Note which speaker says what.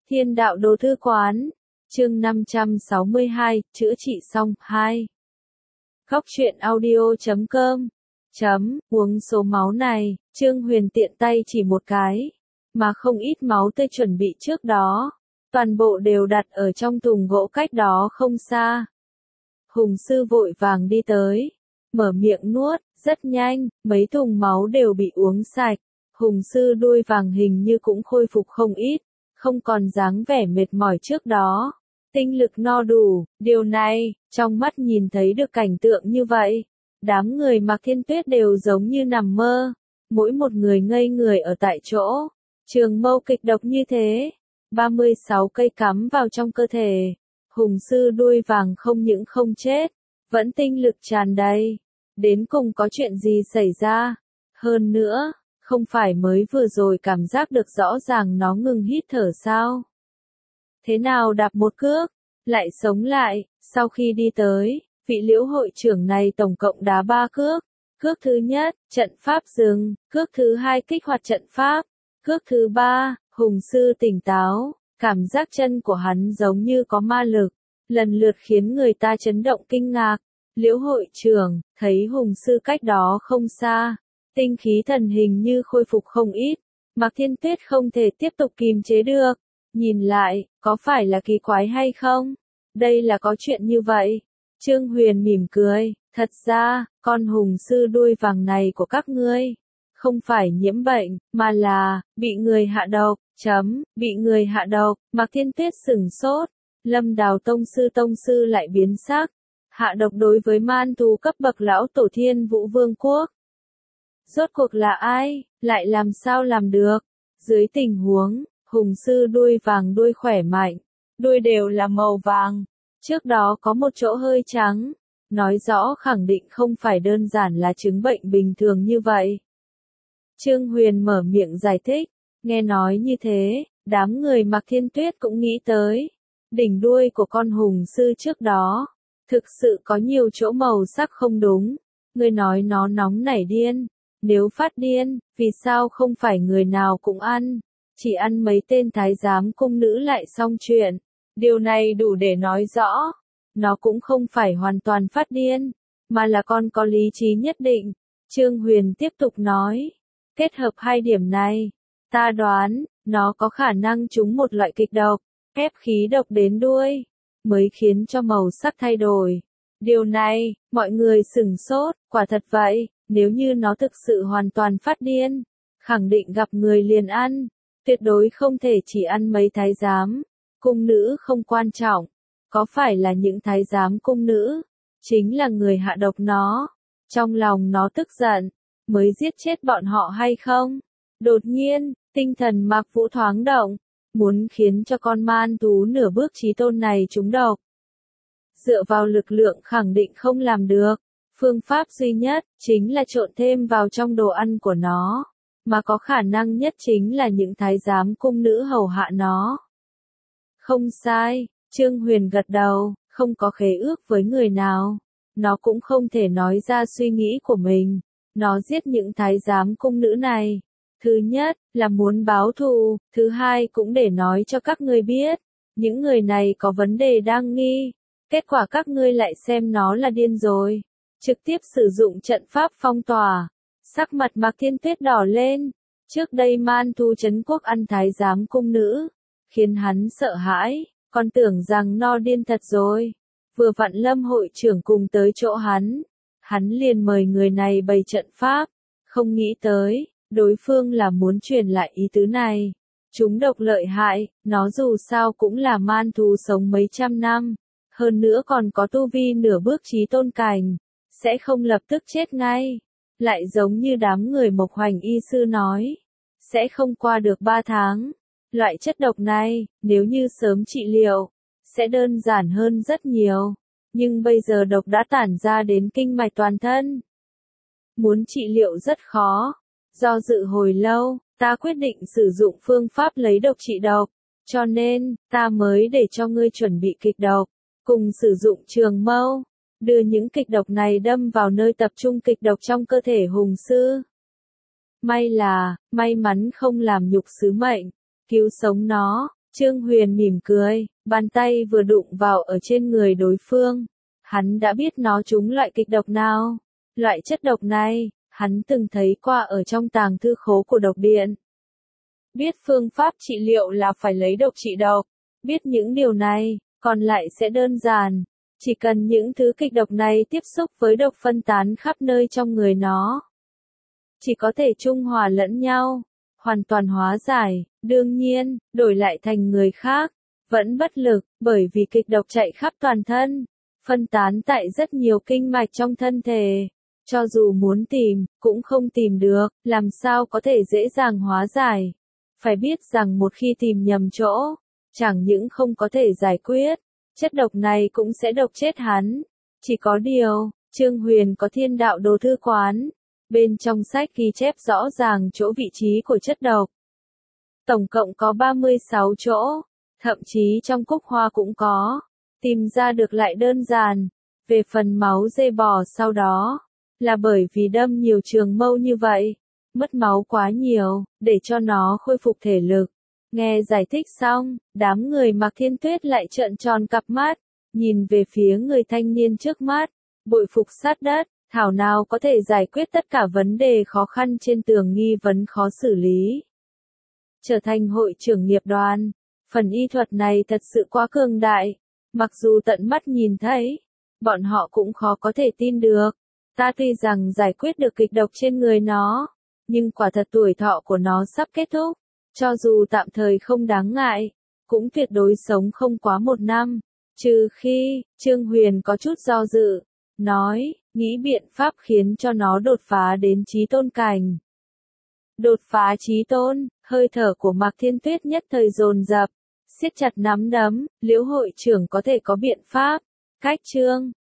Speaker 1: Thiên đạo đồ thư quán, chương 562, chữa trị xong, 2. Góc truyện audio.com uống số máu này, Trương Huyền tiện tay chỉ một cái, mà không ít máu tươi chuẩn bị trước đó, toàn bộ đều đặt ở trong thùng gỗ cách đó không xa. Hùng sư vội vàng đi tới, mở miệng nuốt, rất nhanh, mấy thùng máu đều bị uống sạch. Hùng sư đuôi vàng hình như cũng khôi phục không ít, không còn dáng vẻ mệt mỏi trước đó. Tinh lực no đủ, điều này, trong mắt nhìn thấy được cảnh tượng như vậy. Đám người Mạc Thiên Tuyết đều giống như nằm mơ, mỗi một người ngây người ở tại chỗ. Trường mâu kịch độc như thế, 36 cây cắm vào trong cơ thể. Hùng sư đuôi vàng không những không chết, vẫn tinh lực tràn đầy. Đến cùng có chuyện gì xảy ra? Hơn nữa, không phải mới vừa rồi cảm giác được rõ ràng nó ngừng hít thở sao? Thế nào đạp một cước, lại sống lại, sau khi đi tới, vị Liễu hội trưởng này tổng cộng đá 3 cước. Cước thứ nhất, trận pháp dừng, cước thứ hai kích hoạt trận pháp, cước thứ ba, hùng sư tỉnh táo, cảm giác chân của hắn giống như có ma lực, lần lượt khiến người ta chấn động kinh ngạc. Liễu hội trưởng, thấy hùng sư cách đó không xa, tinh khí thần hình như khôi phục không ít, Mạc Thiên Tuyết không thể tiếp tục kìm chế được, nhìn lại, có phải là kỳ quái hay không? Đây là có chuyện như vậy. Trương Huyền mỉm cười, thật ra, con hùng sư đuôi vàng này của các ngươi, không phải nhiễm bệnh, mà là, bị người hạ độc, bị người hạ độc. Mạc Thiên Tuyết sửng sốt, Lâm Đào tông sư lại biến sắc, hạ độc đối với man thú cấp bậc lão tổ Thiên Vũ Vương quốc. Rốt cuộc là ai, lại làm sao làm được? Dưới tình huống, hùng sư đuôi vàng đuôi khỏe mạnh, đuôi đều là màu vàng, trước đó có một chỗ hơi trắng, nói rõ khẳng định không phải đơn giản là chứng bệnh bình thường như vậy. Trương Huyền mở miệng giải thích, nghe nói như thế, đám người Mạc Thiên Tuyết cũng nghĩ tới, đỉnh đuôi của con hùng sư trước đó, thực sự có nhiều chỗ màu sắc không đúng, người nói nó nóng nảy điên, nếu phát điên, vì sao không phải người nào cũng ăn, chỉ ăn mấy tên thái giám cung nữ lại xong chuyện, điều này đủ để nói rõ, nó cũng không phải hoàn toàn phát điên, mà là con có lý trí nhất định. Trương Huyền tiếp tục nói, kết hợp hai điểm này, ta đoán, nó có khả năng trúng một loại kịch độc, ép khí độc đến đuôi, mới khiến cho màu sắc thay đổi. Điều này, mọi người sửng sốt, quả thật vậy, nếu như nó thực sự hoàn toàn phát điên, khẳng định gặp người liền ăn, tuyệt đối không thể chỉ ăn mấy thái giám, cung nữ không quan trọng, có phải là những thái giám cung nữ, chính là người hạ độc nó, trong lòng nó tức giận, mới giết chết bọn họ hay không? Đột nhiên, tinh thần Mạc Vũ thoáng động, muốn khiến cho con man thú nửa bước chí tôn này trúng độc. Dựa vào lực lượng khẳng định không làm được, phương pháp duy nhất, chính là trộn thêm vào trong đồ ăn của nó, mà có khả năng nhất chính là những thái giám cung nữ hầu hạ nó. Không sai, Trương Huyền gật đầu, không có khế ước với người nào, nó cũng không thể nói ra suy nghĩ của mình, nó giết những thái giám cung nữ này. Thứ nhất, là muốn báo thù, thứ hai cũng để nói cho các ngươi biết, những người này có vấn đề đang nghi, kết quả các ngươi lại xem nó là điên rồi, trực tiếp sử dụng trận pháp phong tỏa, sắc mặt Mạc Thiên Tuyết đỏ lên, trước đây man thú trấn quốc ăn thái giám cung nữ, khiến hắn sợ hãi, còn tưởng rằng no điên thật rồi, vừa vặn Lâm hội trưởng cùng tới chỗ hắn liền mời người này bày trận pháp, không nghĩ tới, đối phương là muốn truyền lại ý tứ này. Chúng độc lợi hại, nó dù sao cũng là man thú sống mấy trăm năm, hơn nữa còn có tu vi nửa bước chí tôn cảnh, sẽ không lập tức chết ngay. Lại giống như đám người Mộc Hoành y sư nói, sẽ không qua được 3 tháng. Loại chất độc này, nếu như sớm trị liệu, sẽ đơn giản hơn rất nhiều. Nhưng bây giờ độc đã tản ra đến kinh mạch toàn thân. Muốn trị liệu rất khó. Do dự hồi lâu, ta quyết định sử dụng phương pháp lấy độc trị độc, cho nên, ta mới để cho ngươi chuẩn bị kịch độc, cùng sử dụng trường mâu, đưa những kịch độc này đâm vào nơi tập trung kịch độc trong cơ thể hùng sư. May mắn không làm nhục sứ mệnh, cứu sống nó, Trương Huyền mỉm cười, bàn tay vừa đụng vào ở trên người đối phương. Hắn đã biết nó trúng loại kịch độc nào. Loại chất độc này, hắn từng thấy qua ở trong tàng thư khố của độc điện. Biết phương pháp trị liệu là phải lấy độc trị độc. Biết những điều này, còn lại sẽ đơn giản. Chỉ cần những thứ kịch độc này tiếp xúc với độc phân tán khắp nơi trong người nó. Chỉ có thể trung hòa lẫn nhau, hoàn toàn hóa giải, đương nhiên, đổi lại thành người khác, vẫn bất lực, bởi vì kịch độc chạy khắp toàn thân, phân tán tại rất nhiều kinh mạch trong thân thể. Cho dù muốn tìm, cũng không tìm được, làm sao có thể dễ dàng hóa giải. Phải biết rằng một khi tìm nhầm chỗ, chẳng những không có thể giải quyết, chất độc này cũng sẽ độc chết hắn. Chỉ có điều, Trương Huyền có Thiên Đạo Đồ Thư Quán. Bên trong sách ghi chép rõ ràng chỗ vị trí của chất độc. Tổng cộng có 36 chỗ, thậm chí trong cúc hoa cũng có. Tìm ra được lại đơn giản. Về phần máu dê bò sau đó, là bởi vì đâm nhiều trường mâu như vậy, mất máu quá nhiều, để cho nó khôi phục thể lực. Nghe giải thích xong, đám người Mạc Thiên Tuyết lại trợn tròn cặp mắt, nhìn về phía người thanh niên trước mắt, bội phục sát đất, thảo nào có thể giải quyết tất cả vấn đề khó khăn trên tường nghi vấn khó xử lý. Trở thành hội trưởng nghiệp đoàn, phần y thuật này thật sự quá cường đại, mặc dù tận mắt nhìn thấy, bọn họ cũng khó có thể tin được. Ta tuy rằng giải quyết được kịch độc trên người nó, nhưng quả thật tuổi thọ của nó sắp kết thúc. Cho dù tạm thời không đáng ngại, cũng tuyệt đối sống không quá 1 năm. Trừ khi, Trương Huyền có chút do dự, nói, nghĩ biện pháp khiến cho nó đột phá đến chí tôn cảnh. Đột phá chí tôn, hơi thở của Mạc Thiên Tuyết nhất thời dồn dập, siết chặt nắm đấm, Liễu hội trưởng có thể có biện pháp. Cách Trương